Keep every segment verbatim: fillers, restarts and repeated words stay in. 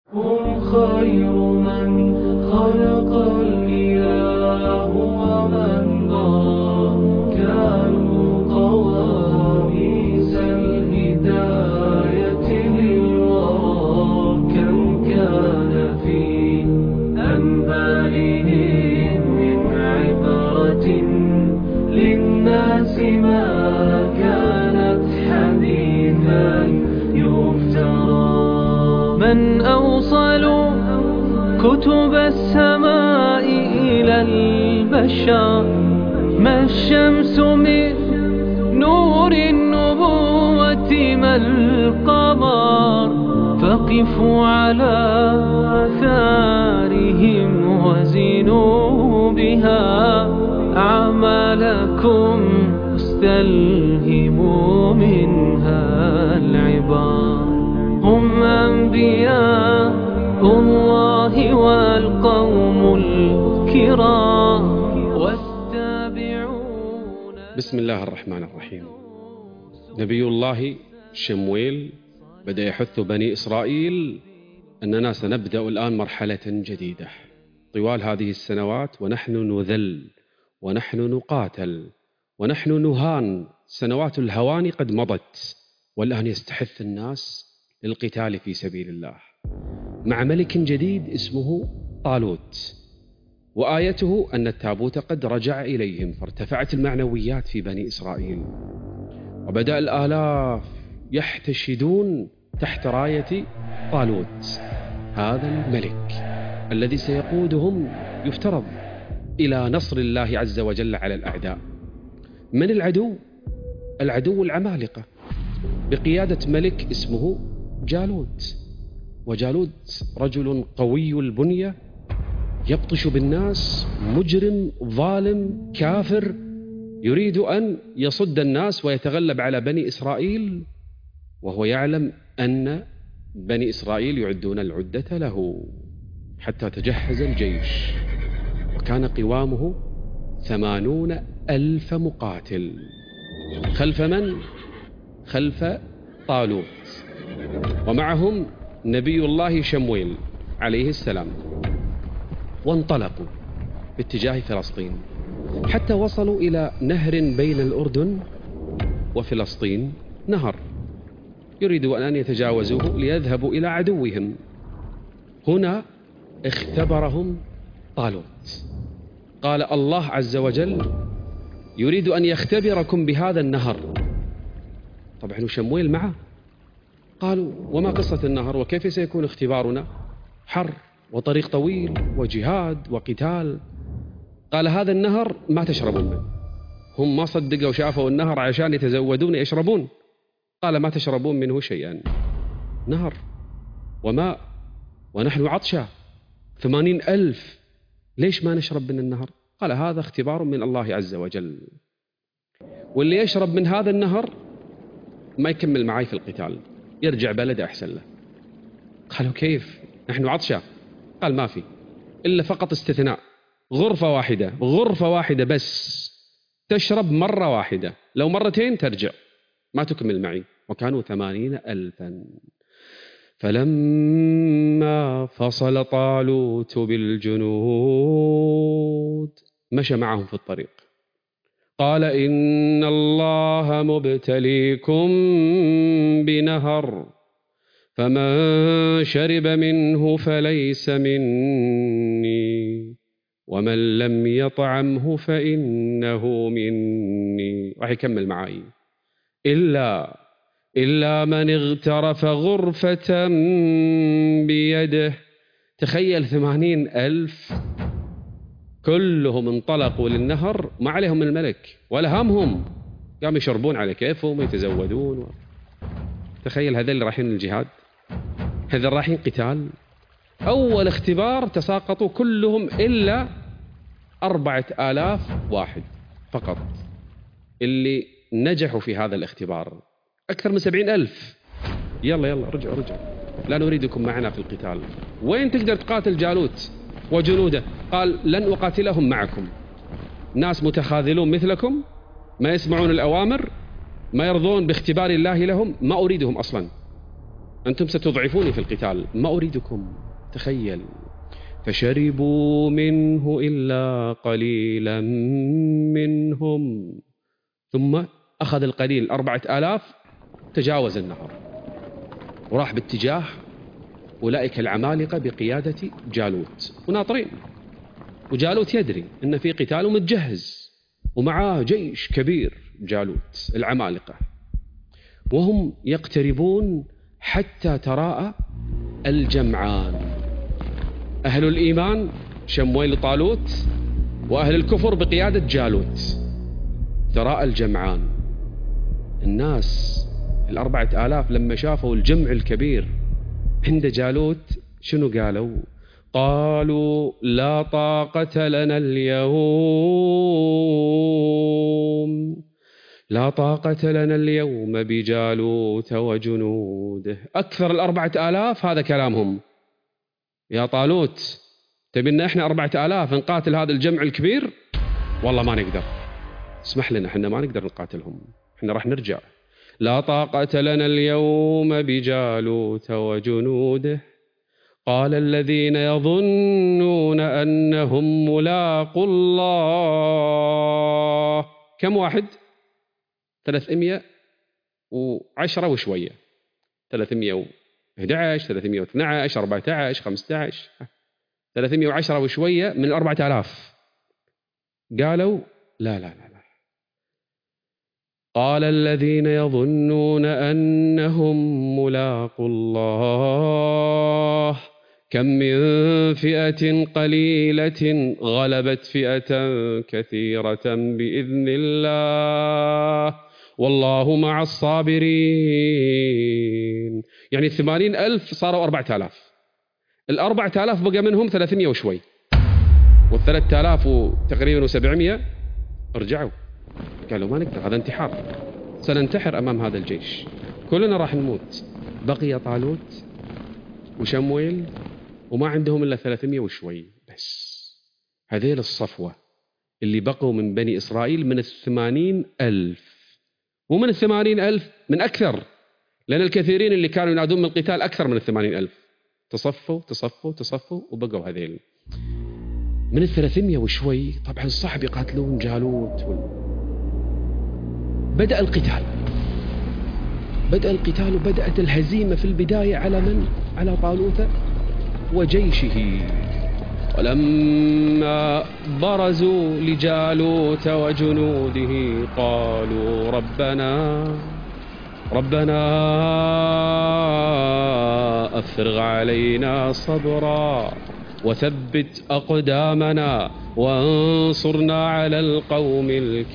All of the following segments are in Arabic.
هم خير من خلق الإله ومن ضرى، كانوا قواميس الهداية للورى. كم كان في أنبالهم من عبرة للناس، ما كانت حديثا يفترى. من أوصل كتب السماء إلى البشر، ما الشمس من نور النبوة، ما القمر. فقفوا على آثارهم وزنوا بها أعمالكم، استلهموا منها العبار. هم أنبياء الله والقوم الكرام، والتابعون. بسم الله الرحمن الرحيم. نبي الله شمويل بدأ يحث بني إسرائيل أننا سنبدأ الآن مرحلة جديدة. طوال هذه السنوات ونحن نذل ونحن نقاتل ونحن نهان، سنوات الهوان قد مضت، والآن يستحث الناس للقتال في سبيل الله مع ملك جديد اسمه طالوت، وآيته أن التابوت قد رجع إليهم، فارتفعت المعنويات في بني إسرائيل، وبدأ الآلاف يحتشدون تحت راية طالوت، هذا الملك الذي سيقودهم يفترض إلى نصر الله عز وجل على الأعداء. من العدو؟ العدو العمالقة بقيادة ملك اسمه جالوت. وجالوت رجل قوي البنية، يبطش بالناس، مجرم ظالم كافر، يريد أن يصد الناس ويتغلب على بني إسرائيل، وهو يعلم أن بني إسرائيل يعدون العدة له، حتى تجهز الجيش، وكان قوامه ثمانون ألف مقاتل. خلف من؟ خلف طالوت، ومعهم نبي الله شمويل عليه السلام. وانطلقوا باتجاه فلسطين حتى وصلوا إلى نهر بين الأردن وفلسطين، نهر يريدوا أن يتجاوزوه ليذهبوا إلى عدوهم. هنا اختبرهم طالوت، قال الله عز وجل يريد أن يختبركم بهذا النهر. طبعا شمويل معه، قالوا وما قصة النهر وكيف سيكون اختبارنا؟ حر وطريق طويل وجهاد وقتال. قال هذا النهر ما تشربون منه. هم ما صدقوا شافوا النهر عشان يتزودون يشربون. قال ما تشربون منه شيئا، نهر وماء ونحن عطشا ثمانين ألف، ليش ما نشرب من النهر؟ قال هذا اختبار من الله عز وجل، واللي يشرب من هذا النهر ما يكمل معي في القتال، يرجع بلد أحسن له. قالوا كيف؟ نحن عطشا. قال ما في إلا فقط استثناء، غرفة واحدة، غرفة واحدة بس تشرب مرة واحدة، لو مرتين ترجع ما تكمل معي. وكانوا ثمانين ألفا. فلما فصل طالوت بالجنود مشى معهم في الطريق، قال إن الله مبتليكم بنهر، فمن شرب منه فليس مني، ومن لم يطعمه فإنه مني. راح يكمل معي، إلا إلا من اغترف غرفة بيده. تخيل ثمانين ألف كلهم انطلقوا للنهر، ما عليهم من الملك ولا همهم، قاموا يشربون على كيفهم ويتزودون. تخيل هذا اللي رايحين الجهاد، هذا رايحين قتال. أول اختبار تساقطوا كلهم إلا أربعة آلاف واحد فقط اللي نجحوا في هذا الاختبار. أكثر من سبعين ألف يلا يلا رجعوا رجعوا، لا نريدكم معنا في القتال. وين تقدر تقاتل جالوت وجنوده؟ قال لن أقاتلهم معكم، ناس متخاذلون مثلكم، ما يسمعون الأوامر، ما يرضون باختبار الله لهم، ما أريدهم أصلا. أنتم ستضعفوني في القتال، ما أريدكم. تخيل، فشربوا منه إلا قليلا منهم، ثم أخذ القليل أربعة آلاف، تجاوز النهر وراح باتجاه أولئك العمالقة بقيادة جالوت وناطرين. وجالوت يدري أن في قتال ومتجهز ومعاه جيش كبير جالوت العمالقة، وهم يقتربون حتى تراءى الجمعان، أهل الإيمان شمويل طالوت وأهل الكفر بقيادة جالوت. تراءى الجمعان. الناس الأربعة آلاف لما شافوا الجمع الكبير عند جالوت شنو قالوا؟ قالوا لا طاقة لنا اليوم، لا طاقة لنا اليوم بجالوت وجنوده. أكثر الأربعة آلاف هذا كلامهم، يا طالوت تبينا إحنا أربعة آلاف نقاتل هذا الجمع الكبير؟ والله ما نقدر، اسمح لنا، إحنا ما نقدر نقاتلهم، إحنا راح نرجع. لا طاقة لنا اليوم بجالوت وجنوده. قال الذين يظنون أنهم ملاقوا الله. كم واحد؟ ثلاثمائة وعشرة وشوية، ثلاثمائة وأحد عشر، ثلاثمائة واثني عشر، أربعة عشر، خمسة عشر، ثلاثمائة وعشرة وشوية من الأربعة آلاف. قالوا لا لا لا لا. قال الذين يظنون أنهم ملاقوا الله كم من فئة قليلة غلبت فئة كثيرة بإذن الله والله مع الصابرين. يعني الثمانين ألف صاروا أربعة آلاف، الأربعة آلاف بقى منهم ثلاثمائة وشوي، والثلاثة آلاف تقريبا وسبعمائة رجعوا قالوا ما نقدر، هذا انتحار، سننتحر أمام هذا الجيش، كلنا راح نموت. بقي طالوت وشمويل وما عندهم إلا ثلاثمائة وشوي بس. هذيل الصفوة اللي بقوا من بني إسرائيل من الثمانين ألف، ومن الثمانين ألف من أكثر، لأن الكثيرين اللي كانوا ينادون من القتال أكثر من الثمانين ألف تصفوا تصفوا تصفوا وبقوا هذيل. من الثلاثمائة وشوي طبعا صعب يقاتلون جالوت. بدأ القتال بدأ القتال وبدأت الهزيمة في البداية على من؟ على طالوت وجيشه. ولما برزوا لجالوت وجنوده قالوا ربنا ربنا أفرغ علينا صبرا وثبت أقدامنا وانصرنا على القوم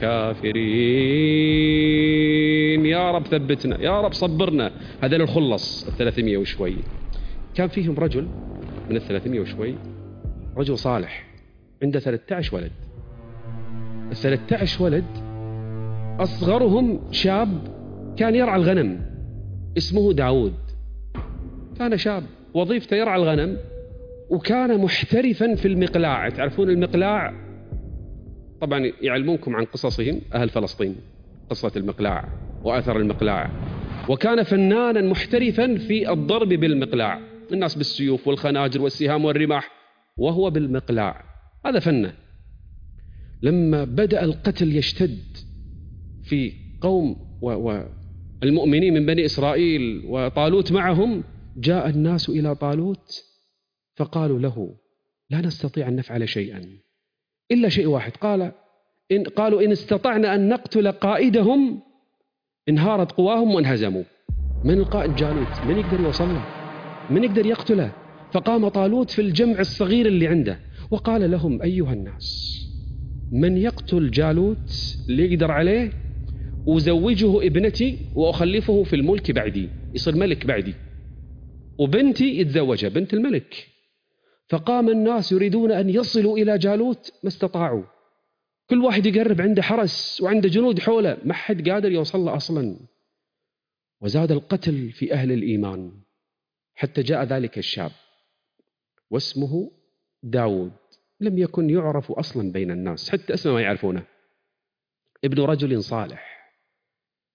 الكافرين. يا رب ثبتنا، يا رب صبرنا. هذا الخلص الثلاثمائة وشوي. كان فيهم رجل من الثلاثمائة وشوي، رجل صالح عنده ثلاثة عشر ولد. الثلاثة عشر ولد أصغرهم شاب كان يرعى الغنم اسمه داود. كان شاب وظيفته يرعى الغنم، وكان محترفا في المقلاع. تعرفون المقلاع؟ طبعا يعلمونكم عن قصصهم أهل فلسطين، قصة المقلاع وأثر المقلاع. وكان فنانا محترفا في الضرب بالمقلاع، الناس بالسيوف والخناجر والسهام والرماح، وهو بالمقلاع، هذا فنه. لما بدأ القتل يشتد في قوم والمؤمنين من بني إسرائيل وطالوت معهم، جاء الناس إلى طالوت فقالوا له لا نستطيع أن نفعل شيئا إلا شيء واحد. قال إن قالوا إن استطعنا أن نقتل قائدهم انهارت قواهم وانهزموا. من القائد؟ جالوت. من يقدر يوصل له؟ من يقدر يقتله؟ فقام طالوت في الجمع الصغير اللي عنده وقال لهم أيها الناس، من يقتل جالوت اللي يقدر عليه وزوجه ابنتي وأخلفه في الملك بعدي، يصير ملك بعدي، وبنتي يتزوجها بنت الملك. فقام الناس يريدون أن يصلوا إلى جالوت، ما استطاعوا، كل واحد يقرب عنده حرس وعنده جنود حوله، ما حد قادر يوصل له أصلا. وزاد القتل في أهل الإيمان حتى جاء ذلك الشاب واسمه داود، لم يكن يعرف أصلا بين الناس، حتى اسمه ما يعرفونه، ابن رجل صالح.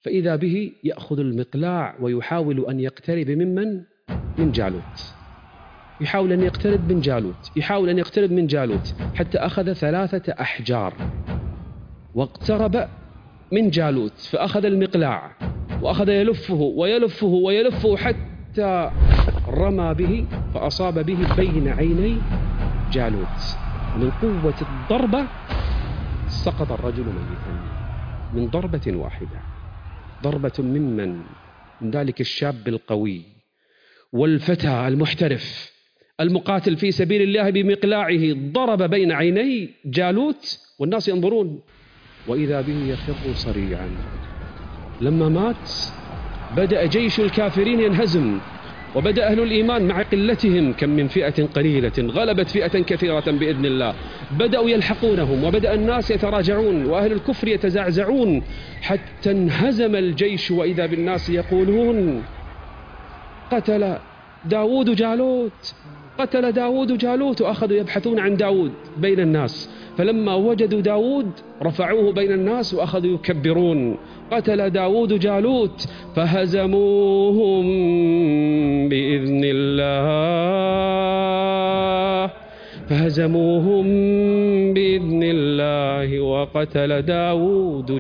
فإذا به يأخذ المقلاع ويحاول أن يقترب ممن؟ من جالوت. يحاول أن يقترب من جالوت يحاول أن يقترب من جالوت حتى أخذ ثلاثة أحجار واقترب من جالوت، فأخذ المقلاع وأخذ يلفه ويلفه ويلفه حتى رمى به فأصاب به بين عيني جالوت. من قوة الضربة سقط الرجل ميتا من ضربة واحدة، ضربة ممن؟ من ذلك الشاب القوي والفتى المحترف المقاتل في سبيل الله بمقلاعه، ضرب بين عيني جالوت والناس ينظرون، وإذا به يخر صريعا. لما مات بدأ جيش الكافرين ينهزم، وبدأ أهل الإيمان مع قلتهم، كم من فئة قليلة غلبت فئة كثيرة بإذن الله، بدأوا يلحقونهم، وبدأ الناس يتراجعون وأهل الكفر يتزعزعون، حتى انهزم الجيش، وإذا بالناس يقولون قتل داود جالوت، قتل داود جالوت، وأخذوا يبحثون عن داود بين الناس، فلما وجدوا داود رفعوه بين الناس وأخذوا يكبرون، قتل داود جالوت فهزموهم بإذن الله، فهزموهم بإذن الله وقتل داود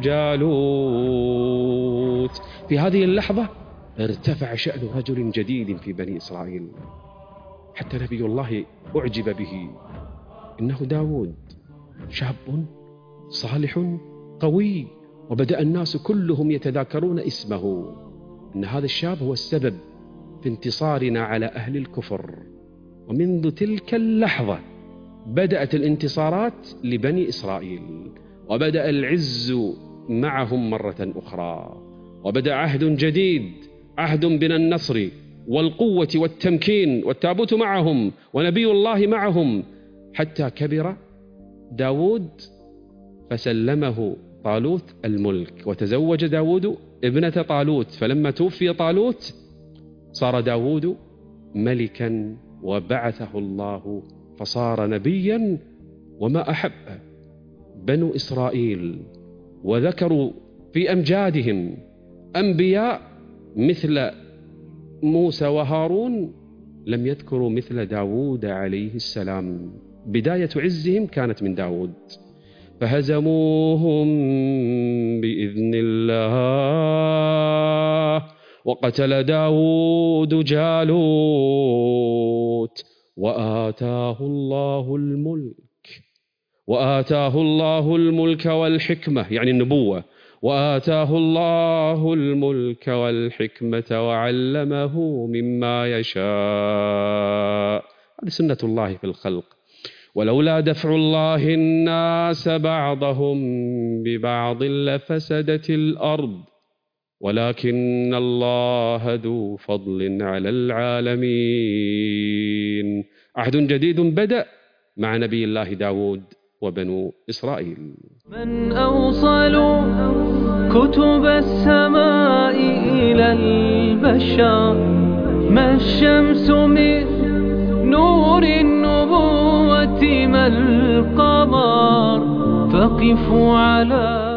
جالوت. في هذه اللحظة ارتفع شأن رجل جديد في بني إسرائيل، حتى نبي الله أعجب به. إنه داود، شاب صالح قوي، وبدأ الناس كلهم يتذاكرون اسمه، إن هذا الشاب هو السبب في انتصارنا على أهل الكفر. ومنذ تلك اللحظة بدأت الانتصارات لبني إسرائيل، وبدأ العز معهم مرة أخرى، وبدأ عهد جديد، عهد من النصر والقوة والتمكين، والتابوت معهم ونبي الله معهم، حتى كبر داود فسلمه طالوت الملك، وتزوج داود ابنة طالوت، فلما توفي طالوت صار داود ملكا، وبعثه الله فصار نبيا. وما أحب بنو إسرائيل وذكروا في أمجادهم أنبياء مثل موسى وهارون، لم يذكروا مثل داود عليه السلام. بداية عزهم كانت من داود. فهزموهم بإذن الله وقتل داود جالوت وآتاه الله الملك، وآتاه الله الملك والحكمة، يعني النبوة، وآتاه الله الملك والحكمة وعلمه مما يشاء. هذه سنة الله في الخلق. ولولا دفع الله الناس بعضهم ببعض لفسدت الأرض ولكن الله ذو فضل على العالمين. عهد جديد بدأ مع نبي الله داود وبنو إسرائيل. من أوصل كتب السماء إلى البشر، ما الشمس من نور النبوة ما القمر، فقفوا على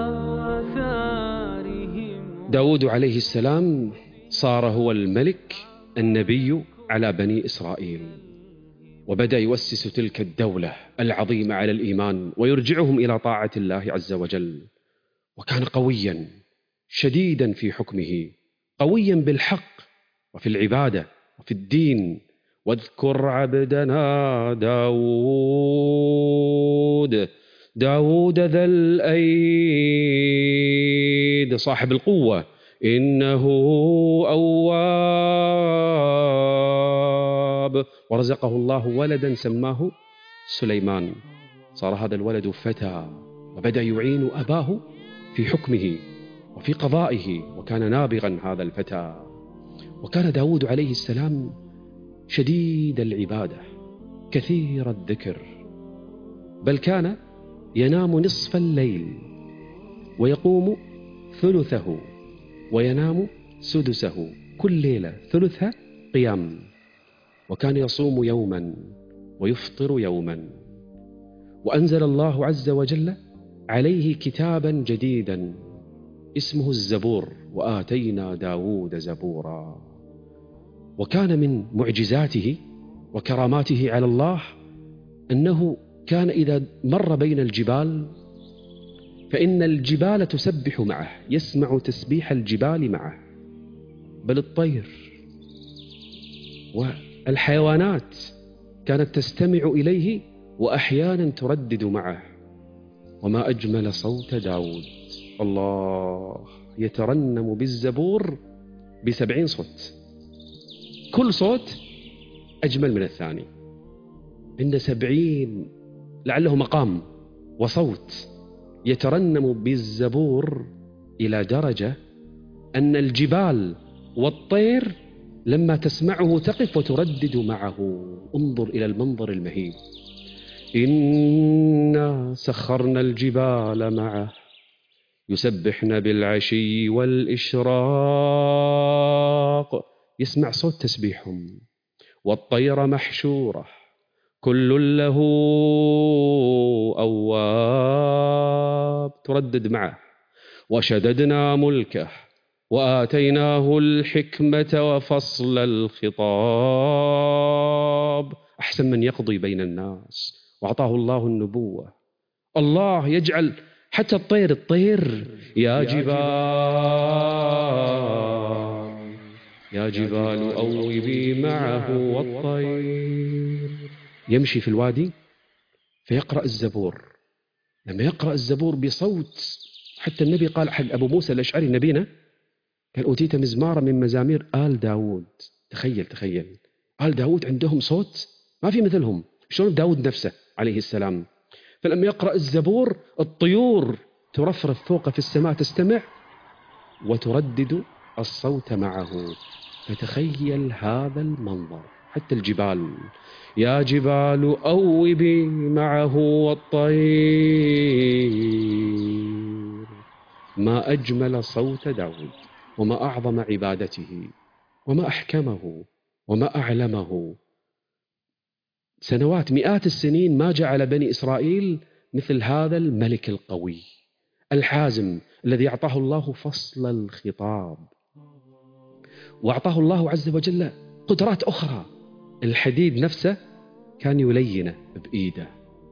آثارهم. داود عليه السلام صار هو الملك النبي على بني إسرائيل، وبدأ يؤسس تلك الدولة العظيمة على الإيمان ويرجعهم إلى طاعة الله عز وجل. وكان قويا شديدا في حكمه، قويا بالحق وفي العبادة وفي الدين. واذكر عبدنا داود داود ذا الأيد صاحب القوة، إنه أواب. ورزقه الله ولدا سماه سليمان، صار هذا الولد فتى، وبدأ يعين أباه في حكمه وفي قضائه، وكان نابغا هذا الفتى. وكان داود عليه السلام شديد العبادة كثير الذكر، بل كان ينام نصف الليل ويقوم ثلثه وينام سدسه، كل ليلة ثلثها قيام. وكان يصوم يوما ويفطر يوما. وأنزل الله عز وجل عليه كتابا جديدا اسمه الزبور، وآتينا داود زبورا. وكان من معجزاته وكراماته على الله أنه كان إذا مر بين الجبال فإن الجبال تسبح معه، يسمع تسبيح الجبال معه، بل الطير والحيوانات كانت تستمع إليه وأحيانا تردد معه. وما أجمل صوت داود، الله يترنم بالزبور بسبعين صوت، كل صوت أجمل من الثاني، عند سبعين لعله مقام وصوت يترنم بالزبور إلى درجة أن الجبال والطير لما تسمعه تقف وتردد معه. انظر إلى المنظر المهيب. إنا سخرنا الجبال معه يسبحن بالعشي والإشراق، يسمع صوت تسبيحهم. والطير محشورة كل له أواب، تردد معه. وشددنا ملكه وآتيناه الحكمة وفصل الخطاب، أحسن من يقضي بين الناس، وأعطاه الله النبوة. الله يجعل حتى الطير الطير يا جبال يا جبال أوبي معه والطير، يمشي في الوادي فيقرأ الزبور. لما يقرأ الزبور بصوت، حتى النبي قال حق أبو موسى الأشعري نبينا، كان أوتيت مزمارا من مزامير آل داود. تخيل تخيل آل داود عندهم صوت ما في مثلهم، شلون داود نفسه عليه السلام. فلما يقرأ الزبور الطيور ترفرف فوق في السماء تستمع وتردد الصوت معه. فتخيل هذا المنظر. حتى الجبال يا جبال أوبي معه والطير. ما أجمل صوت داود، وما أعظم عبادته، وما أحكمه، وما أعلمه. سنوات مئات السنين ما جعل بني إسرائيل مثل هذا الملك القوي الحازم الذي أعطاه الله فصل الخطاب، وأعطاه الله عز وجل قدرات أخرى. الحديد نفسه كان يلينه بإيده،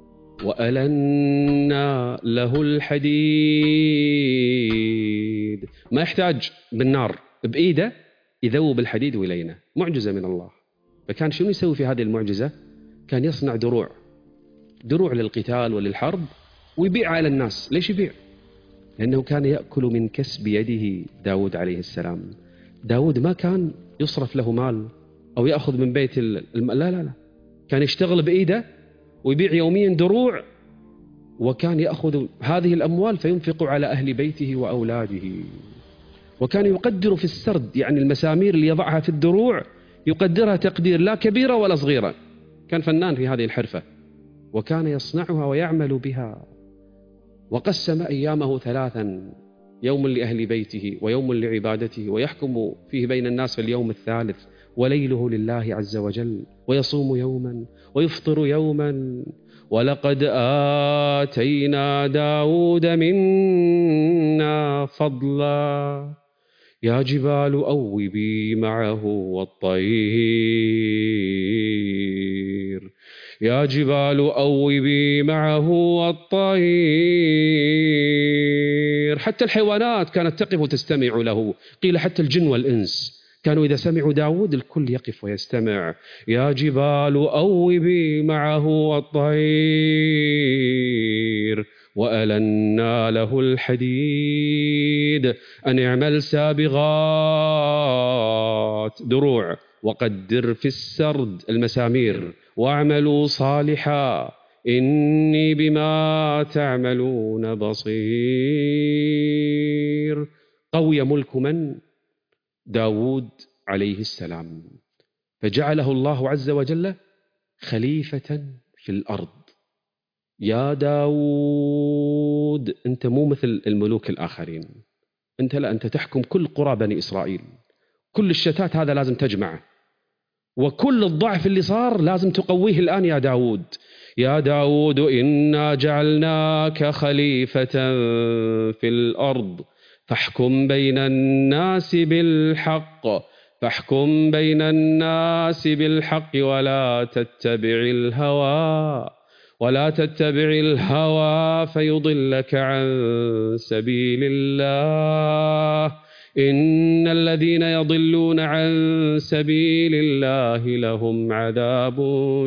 وألنا له الحديد، ما يحتاج بالنار، بإيده يذوب الحديد ويلينه. معجزة من الله. فكان شنو يسوي في هذه المعجزة؟ كان يصنع دروع دروع للقتال وللحرب ويبيع على الناس. ليش يبيع؟ لأنه كان يأكل من كسب يده داود عليه السلام. داود ما كان يصرف له مال أو يأخذ من بيت الم... لا لا لا كان يشتغل بإيده ويبيع يوميا دروع، وكان يأخذ هذه الأموال فينفق على أهل بيته وأولاده. وكان يقدر في السرد، يعني المسامير اللي يضعها في الدروع يقدرها تقدير لا كبيرة ولا صغيرة. كان فنان في هذه الحرفة، وكان يصنعها ويعمل بها. وقسم أيامه ثلاثا، يوم لأهل بيته ويوم لعبادته، ويحكم فيه بين الناس في اليوم الثالث، وليله لله عز وجل، ويصوم يوما ويفطر يوما. ولقد آتينا داود منا فضلا يا جبال أوبي معه والطير يا جبال أوبي معه والطير. حتى الحيوانات كانت تقف وتستمع له. قيل حتى الجن والإنس كانوا إذا سمعوا داود الكل يقف ويستمع. يا جبال أوبي معه والطير وألنا له الحديد أن اعمل سابغات دروع، وقدر في السرد المسامير، واعملوا صالحا إني بما تعملون بصير. قوي ملك من؟ داود عليه السلام، فجعله الله عز وجل خليفة في الأرض. يا داود أنت مو مثل الملوك الآخرين، أنت لا، أنت تحكم كل قرى بني إسرائيل، كل الشتات هذا لازم تجمعه، وكل الضعف اللي صار لازم تقويه الآن يا داود. يا داود إنا جعلناك خليفة في الأرض فاحكم بين الناس بالحق فاحكم بين الناس بالحق ولا تتبع الهوى ولا تتبع الهوى فيضلك عن سبيل الله إن الذين يضلون عن سبيل الله لهم عذاب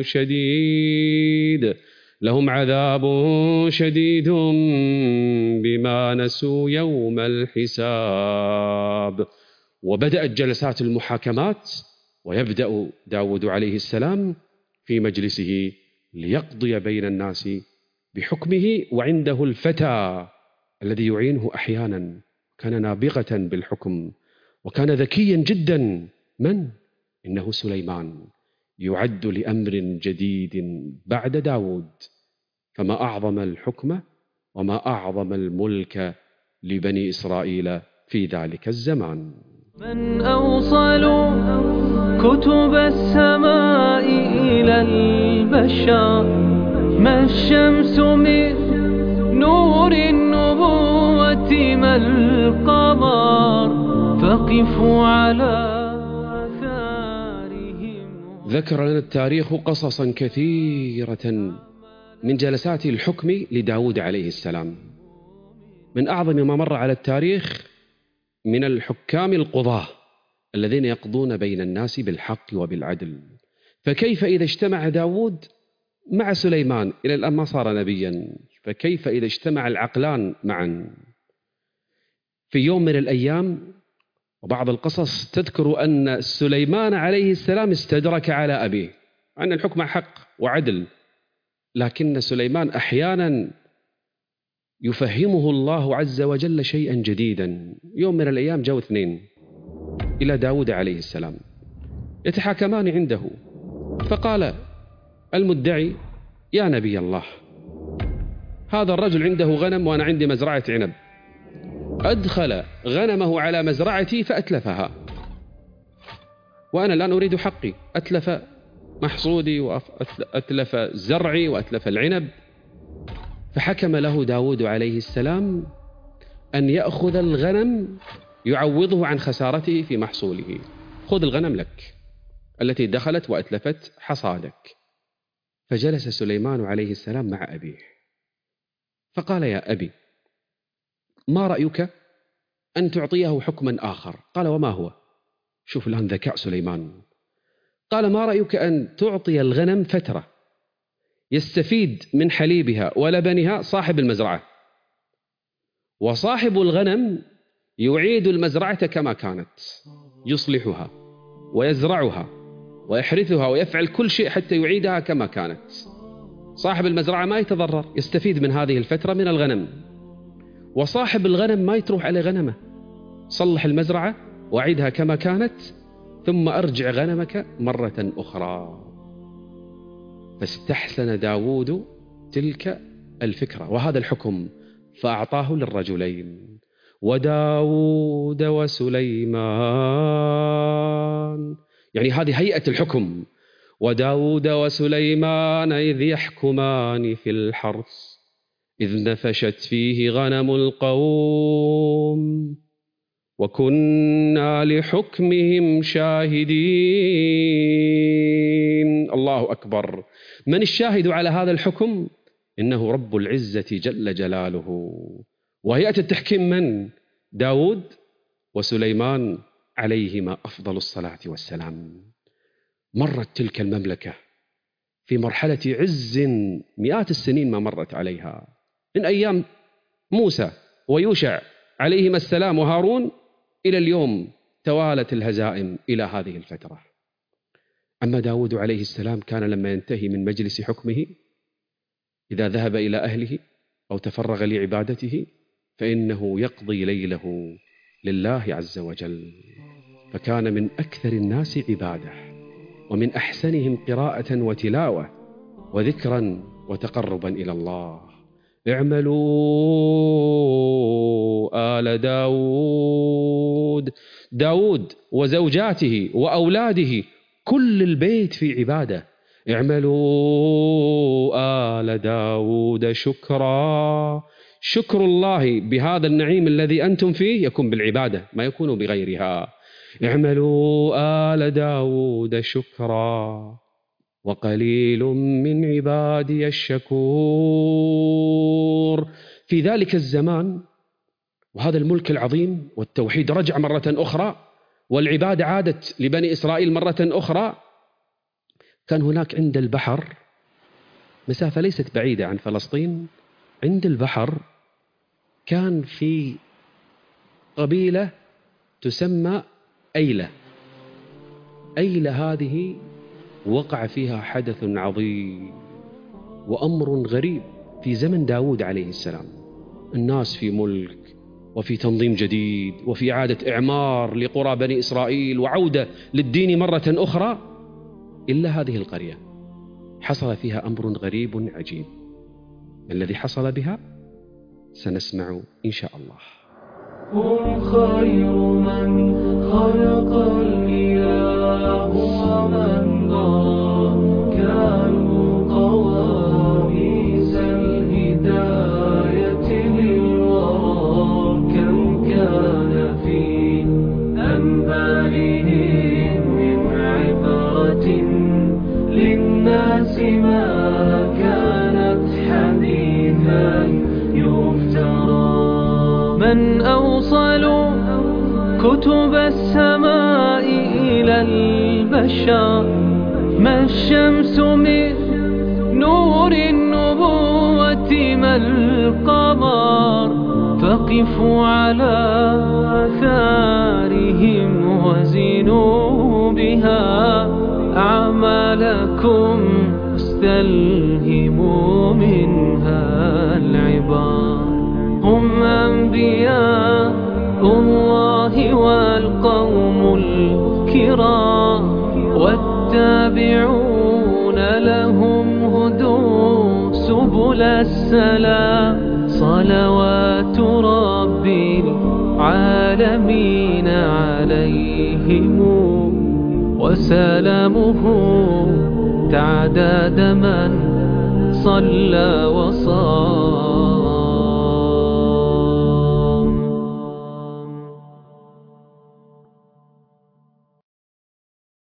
شديد لهم عذاب شديد بما نسوا يوم الحساب. وبدأت جلسات المحاكمات، ويبدأ داود عليه السلام في مجلسه ليقضي بين الناس بحكمه، وعنده الفتى الذي يعينه أحيانا، كان نابغة بالحكم وكان ذكيا جدا. من؟ إنه سليمان، يعد لأمر جديد بعد داود. فما أعظم الحكمة وما أعظم الملك لبني إسرائيل في ذلك الزمان. من أوصل كتب السماء إلى البشر، ما الشمس من نور النبوة ما القمر، فقفوا على آثارهم. ذكر لنا التاريخ قصصا كثيرة من جلسات الحكم لداود عليه السلام. من أعظم ما مر على التاريخ من الحكام القضاة الذين يقضون بين الناس بالحق وبالعدل. فكيف إذا اجتمع داود مع سليمان؟ إلى الآن ما صار نبيا، فكيف إذا اجتمع العقلان معا؟ في يوم من الأيام، وبعض القصص تذكر أن سليمان عليه السلام استدرك على أبيه، أن الحكم حق وعدل، لكن سليمان أحيانا يفهمه الله عز وجل شيئا جديدا. يوم من الأيام جاءوا اثنين إلى داود عليه السلام يتحاكمان عنده، فقال المدعي: يا نبي الله، هذا الرجل عنده غنم وأنا عندي مزرعة عنب، أدخل غنمه على مزرعتي فأتلفها، وأنا الآن أريد حقي، أتلف محصودي وأتلف زرعي وأتلف العنب. فحكم له داود عليه السلام أن يأخذ الغنم يعوضه عن خسارته في محصوله. خذ الغنم لك التي دخلت وأتلفت حصادك. فجلس سليمان عليه السلام مع أبيه فقال: يا أبي، ما رأيك أن تعطيه حكما آخر؟ قال: وما هو؟ شوف الآن ذكاء سليمان. قال: ما رأيك أن تعطي الغنم فترة يستفيد من حليبها ولبنها صاحب المزرعة، وصاحب الغنم يعيد المزرعة كما كانت، يصلحها ويزرعها ويحرثها ويفعل كل شيء حتى يعيدها كما كانت. صاحب المزرعة ما يتضرر، يستفيد من هذه الفترة من الغنم، وصاحب الغنم ما يتروح على غنمه، صلح المزرعة وأعيدها كما كانت ثم أرجع غنمك مرة أخرى. فاستحسن داود تلك الفكرة وهذا الحكم فأعطاه للرجلين. وداود وسليمان، يعني هذه هيئة الحكم. وداود وسليمان إذ يحكمان في الحرث إذ نفشت فيه غنم القوم وكنا لحكمهم شاهدين. الله أكبر. من الشاهد على هذا الحكم؟ إنه رب العزة جل جلاله. وهيئة التحكيم من؟ داود وسليمان عليهما أفضل الصلاة والسلام. مرت تلك المملكة في مرحلة عز مئات السنين ما مرت عليها، من أيام موسى ويوشع عليهما السلام وهارون إلى اليوم توالت الهزائم إلى هذه الفترة. أما داود عليه السلام كان لما ينتهي من مجلس حكمه إذا ذهب إلى أهله أو تفرغ لعبادته فإنه يقضي ليله لله عز وجل، فكان من أكثر الناس عبادة ومن أحسنهم قراءة وتلاوة وذكرا وتقربا إلى الله. اعملوا آل داود، داود وزوجاته وأولاده كل البيت في عبادة. اعملوا آل داود شكرا شكر الله بهذا النعيم الذي أنتم فيه يكون بالعبادة، ما يكون بغيرها. اعملوا آل داود شكرا وقليل من عبادي الشكور. في ذلك الزمان وهذا الملك العظيم والتوحيد رجع مرة أخرى والعبادة عادت لبني إسرائيل مرة أخرى، كان هناك عند البحر مسافة ليست بعيدة عن فلسطين، عند البحر كان في قبيلة تسمى أيلة. أيلة هذه وقع فيها حدث عظيم وأمر غريب في زمن داود عليه السلام. الناس في ملك وفي تنظيم جديد وفي إعادة إعمار لقرى بني إسرائيل وعودة للدين مرة أخرى، إلا هذه القرية حصل فيها أمر غريب عجيب. ما الذي حصل بها؟ سنسمع إن شاء الله. هم خير من خلق الإله ومن ضرى، كانوا قواميس الهداية للورى. كم كان في أنبالهم من عبرة للناس ما كانت حديثا يفترى. من أوصل كتب السماء إلى البشر، ما الشمس من نور النبوة ما القمر. فقفوا على آثارهم وزنوا بها أعمالكم، استلهموا منها العبار. هم أنبياء الله والقوم الكرام، والتابعون لهم هدوا سبل السلام. صلوات رب العالمين عليهم وسلامه تعداد من صلى وصام.